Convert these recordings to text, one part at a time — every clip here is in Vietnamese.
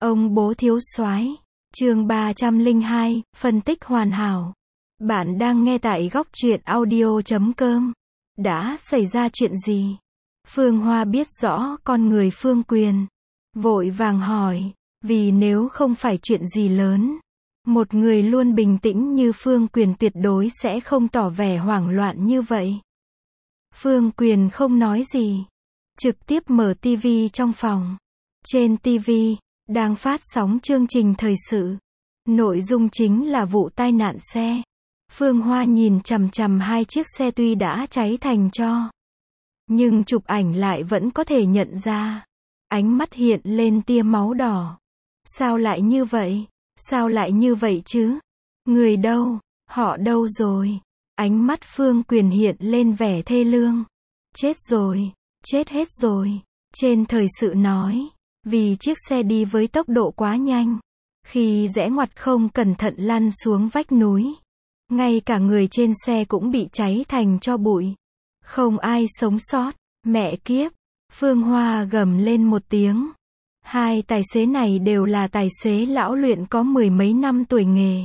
Ông bố thiếu soái. Chương 302, phân tích hoàn hảo. Bạn đang nghe tại góc truyện audio.com. Đã xảy ra chuyện gì? Phương Hoa biết rõ con người Phương Quyền. Vội vàng hỏi, vì nếu không phải chuyện gì lớn, một người luôn bình tĩnh như Phương Quyền tuyệt đối sẽ không tỏ vẻ hoảng loạn như vậy. Phương Quyền không nói gì, trực tiếp mở tivi trong phòng. Trên tivi đang phát sóng chương trình thời sự. Nội dung chính là vụ tai nạn xe. Phương Hoa nhìn chằm chằm hai chiếc xe tuy đã cháy thành tro, nhưng chụp ảnh lại vẫn có thể nhận ra. Ánh mắt hiện lên tia máu đỏ. Sao lại như vậy? Sao lại như vậy chứ? Người đâu? Họ đâu rồi? Ánh mắt Phương Quyền hiện lên vẻ thê lương. Chết rồi, chết hết rồi. Trên thời sự nói, vì chiếc xe đi với tốc độ quá nhanh, khi rẽ ngoặt không cẩn thận lăn xuống vách núi. Ngay cả người trên xe cũng bị cháy thành tro bụi. Không ai sống sót. Mẹ kiếp! Phương Hoa gầm lên một tiếng. Hai tài xế này đều là tài xế lão luyện có mười mấy năm tuổi nghề.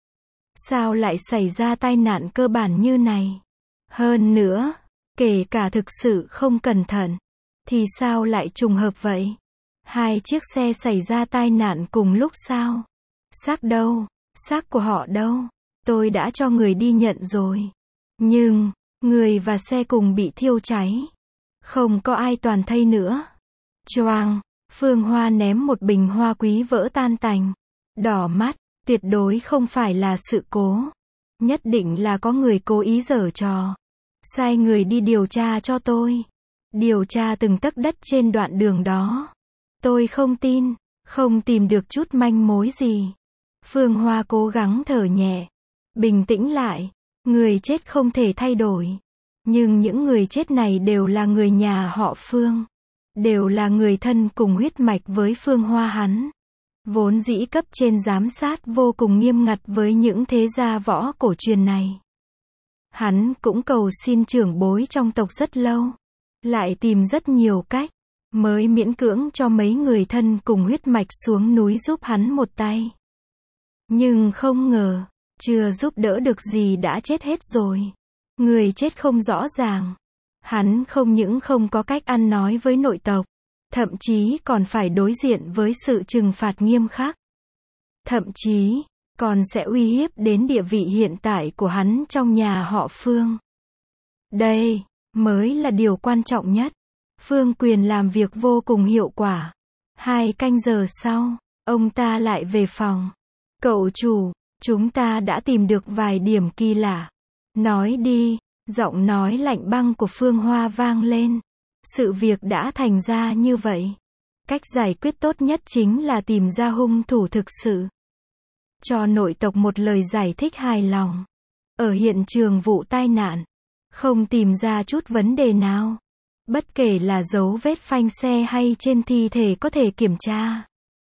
Sao lại xảy ra tai nạn cơ bản như này? Hơn nữa, kể cả thực sự không cẩn thận, thì sao lại trùng hợp vậy? Hai chiếc xe xảy ra tai nạn cùng lúc sao? Xác đâu? Xác của họ đâu? Tôi đã cho người đi nhận rồi. Nhưng, người và xe cùng bị thiêu cháy. Không có ai toàn thây nữa. Choang! Phương Hoa ném một bình hoa quý vỡ tan tành. Đỏ mắt, tuyệt đối không phải là sự cố. Nhất định là có người cố ý giở trò. Sai người đi điều tra cho tôi. Điều tra từng tấc đất trên đoạn đường đó. Tôi không tin, không tìm được chút manh mối gì. Phương Hoa cố gắng thở nhẹ. Bình tĩnh lại. Người chết không thể thay đổi. Nhưng những người chết này đều là người nhà họ Phương. Đều là người thân cùng huyết mạch với Phương Hoa hắn. Vốn dĩ cấp trên giám sát vô cùng nghiêm ngặt với những thế gia võ cổ truyền này. Hắn cũng cầu xin trưởng bối trong tộc rất lâu. Lại tìm rất nhiều cách. Mới miễn cưỡng cho mấy người thân cùng huyết mạch xuống núi giúp hắn một tay. Nhưng không ngờ, chưa giúp đỡ được gì đã chết hết rồi. Người chết không rõ ràng. Hắn không những không có cách ăn nói với nội tộc, thậm chí còn phải đối diện với sự trừng phạt nghiêm khắc. Thậm chí, còn sẽ uy hiếp đến địa vị hiện tại của hắn trong nhà họ Phương. Đây, mới là điều quan trọng nhất. Phương Quyền làm việc vô cùng hiệu quả. 2 canh giờ sau, ông ta lại về phòng. Cậu chủ, chúng ta đã tìm được vài điểm kỳ lạ. Nói đi, giọng nói lạnh băng của Phương Hoa vang lên. Sự việc đã thành ra như vậy. Cách giải quyết tốt nhất chính là tìm ra hung thủ thực sự. Cho nội tộc một lời giải thích hài lòng. Ở hiện trường vụ tai nạn, không tìm ra chút vấn đề nào. Bất kể là dấu vết phanh xe hay trên thi thể có thể kiểm tra,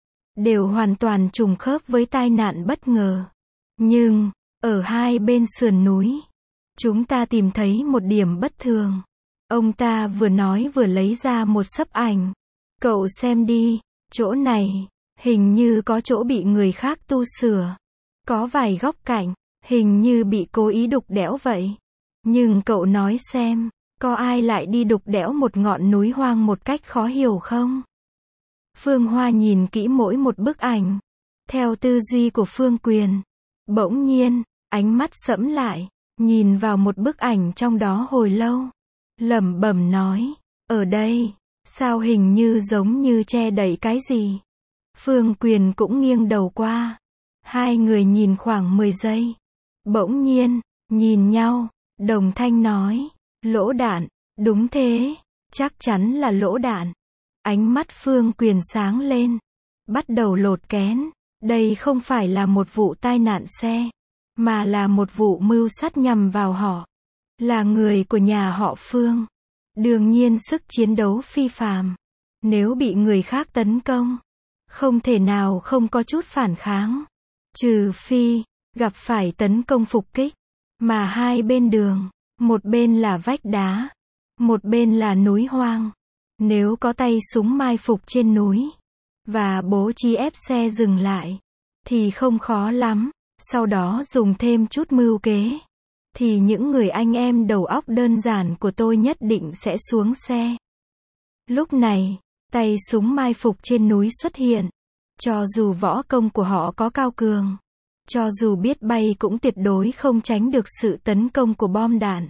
đều hoàn toàn trùng khớp với tai nạn bất ngờ. Nhưng, ở hai bên sườn núi, chúng ta tìm thấy một điểm bất thường. Ông ta vừa nói vừa lấy ra một xấp ảnh. Cậu xem đi, chỗ này, hình như có chỗ bị người khác tu sửa. Có vài góc cạnh, hình như bị cố ý đục đẽo vậy. Nhưng cậu nói xem, có ai lại đi đục đẽo một ngọn núi hoang một cách khó hiểu không? Phương Hoa nhìn kỹ mỗi một bức ảnh. Theo tư duy của Phương Quyền, bỗng nhiên, ánh mắt sẫm lại, nhìn vào một bức ảnh trong đó hồi lâu. Lẩm bẩm nói, ở đây, sao hình như giống như che đậy cái gì? Phương Quyền cũng nghiêng đầu qua. Hai người nhìn khoảng 10 giây. Bỗng nhiên, nhìn nhau, đồng thanh nói, lỗ đạn, đúng thế, chắc chắn là lỗ đạn. Ánh mắt Phương Quyền sáng lên, bắt đầu lột kén. Đây không phải là một vụ tai nạn xe, mà là một vụ mưu sát nhằm vào họ. Là người của nhà họ Phương. Đương nhiên sức chiến đấu phi phàm. Nếu bị người khác tấn công, không thể nào không có chút phản kháng. Trừ phi, gặp phải tấn công phục kích. Mà hai bên đường, một bên là vách đá, một bên là núi hoang. Nếu có tay súng mai phục trên núi, và bố trí ép xe dừng lại, thì không khó lắm. Sau đó dùng thêm chút mưu kế, thì những người anh em đầu óc đơn giản của tôi nhất định sẽ xuống xe. Lúc này, tay súng mai phục trên núi xuất hiện. Cho dù võ công của họ có cao cường, cho dù biết bay cũng tuyệt đối không tránh được sự tấn công của bom đạn.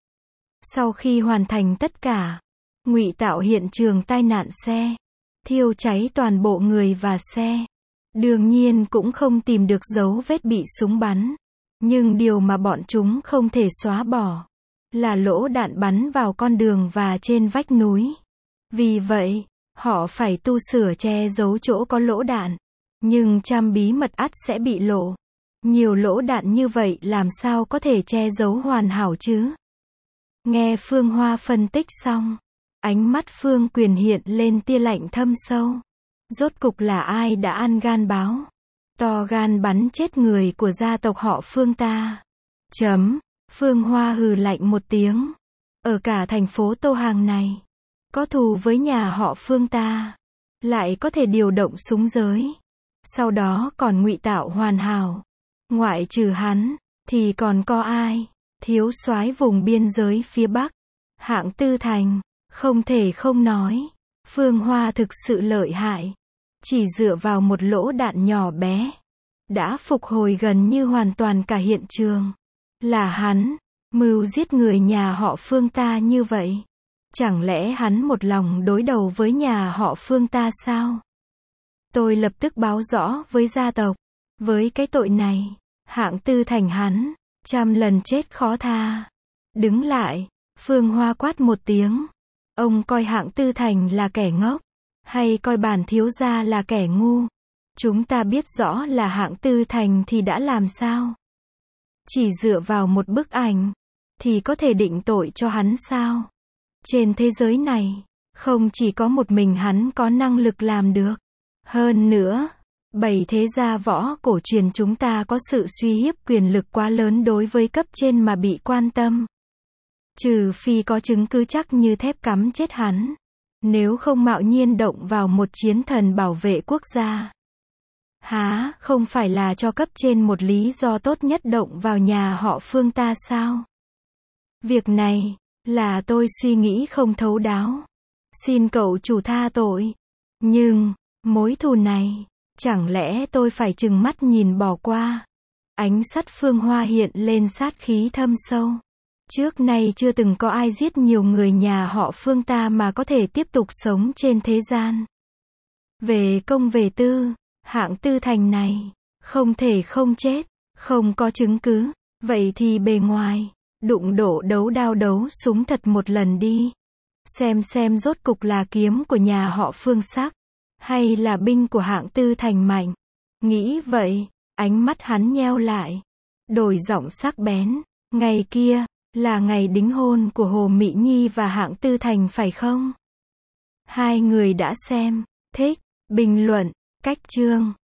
Sau khi hoàn thành tất cả, ngụy tạo hiện trường tai nạn xe, thiêu cháy toàn bộ người và xe. Đương nhiên cũng không tìm được dấu vết bị súng bắn. Nhưng điều mà bọn chúng không thể xóa bỏ là lỗ đạn bắn vào con đường và trên vách núi. Vì vậy, họ phải tu sửa che giấu chỗ có lỗ đạn. Nhưng trăm bí mật ắt sẽ bị lộ. Nhiều lỗ đạn như vậy làm sao có thể che giấu hoàn hảo chứ? Nghe Phương Hoa phân tích xong, ánh mắt Phương Quyền hiện lên tia lạnh thâm sâu. Rốt cục là ai đã ăn gan báo, to gan bắn chết người của gia tộc họ Phương ta? Phương Hoa hừ lạnh một tiếng. Ở cả thành phố Tô Hàng này, có thù với nhà họ Phương ta, lại có thể điều động súng giới, sau đó còn ngụy tạo hoàn hảo. Ngoại trừ hắn, thì còn có ai? Thiếu soái vùng biên giới phía Bắc, Hạng Tư Thành. Không thể không nói, Phương Hoa thực sự lợi hại. Chỉ dựa vào một lỗ đạn nhỏ bé, đã phục hồi gần như hoàn toàn cả hiện trường. Là hắn, mưu giết người nhà họ Phương ta như vậy. Chẳng lẽ hắn một lòng đối đầu với nhà họ Phương ta sao? Tôi lập tức báo rõ với gia tộc. Với cái tội này, Hạng Tư Thành hắn, 100 lần chết khó tha. Đứng lại, Phương Hoa quát một tiếng. Ông coi Hạng Tư Thành là kẻ ngốc, hay coi bản thiếu gia là kẻ ngu? Chúng ta biết rõ là Hạng Tư Thành thì đã làm sao? Chỉ dựa vào một bức ảnh, thì có thể định tội cho hắn sao? Trên thế giới này, không chỉ có một mình hắn có năng lực làm được. Hơn nữa, 7 thế gia võ cổ truyền chúng ta có sự suy hiếp quyền lực quá lớn đối với cấp trên mà bị quan tâm. Trừ phi có chứng cứ chắc như thép cắm chết hắn. Nếu không mạo nhiên động vào một chiến thần bảo vệ quốc gia. Hả, không phải là cho cấp trên một lý do tốt nhất động vào nhà họ Phương ta sao? Việc này, là tôi suy nghĩ không thấu đáo. Xin cậu chủ tha tội. Nhưng, mối thù này, chẳng lẽ tôi phải trừng mắt nhìn bỏ qua? Ánh sắt Phương Hoa hiện lên sát khí thâm sâu. Trước nay chưa từng có ai giết nhiều người nhà họ Phương ta mà có thể tiếp tục sống trên thế gian. Về công về tư, Hạng Tư Thành này, không thể không chết, không có chứng cứ, vậy thì bề ngoài, đụng độ đấu đao đấu súng thật một lần đi. Xem rốt cục là kiếm của nhà họ Phương sắc, hay là binh của Hạng Tư Thành mạnh. Nghĩ vậy, ánh mắt hắn nheo lại, đổi giọng sắc bén. Ngày kia, là ngày đính hôn của Hồ Mỹ Nhi và Hạng Tư Thành phải không? Hai người đã xem, thích, bình luận, cách chương.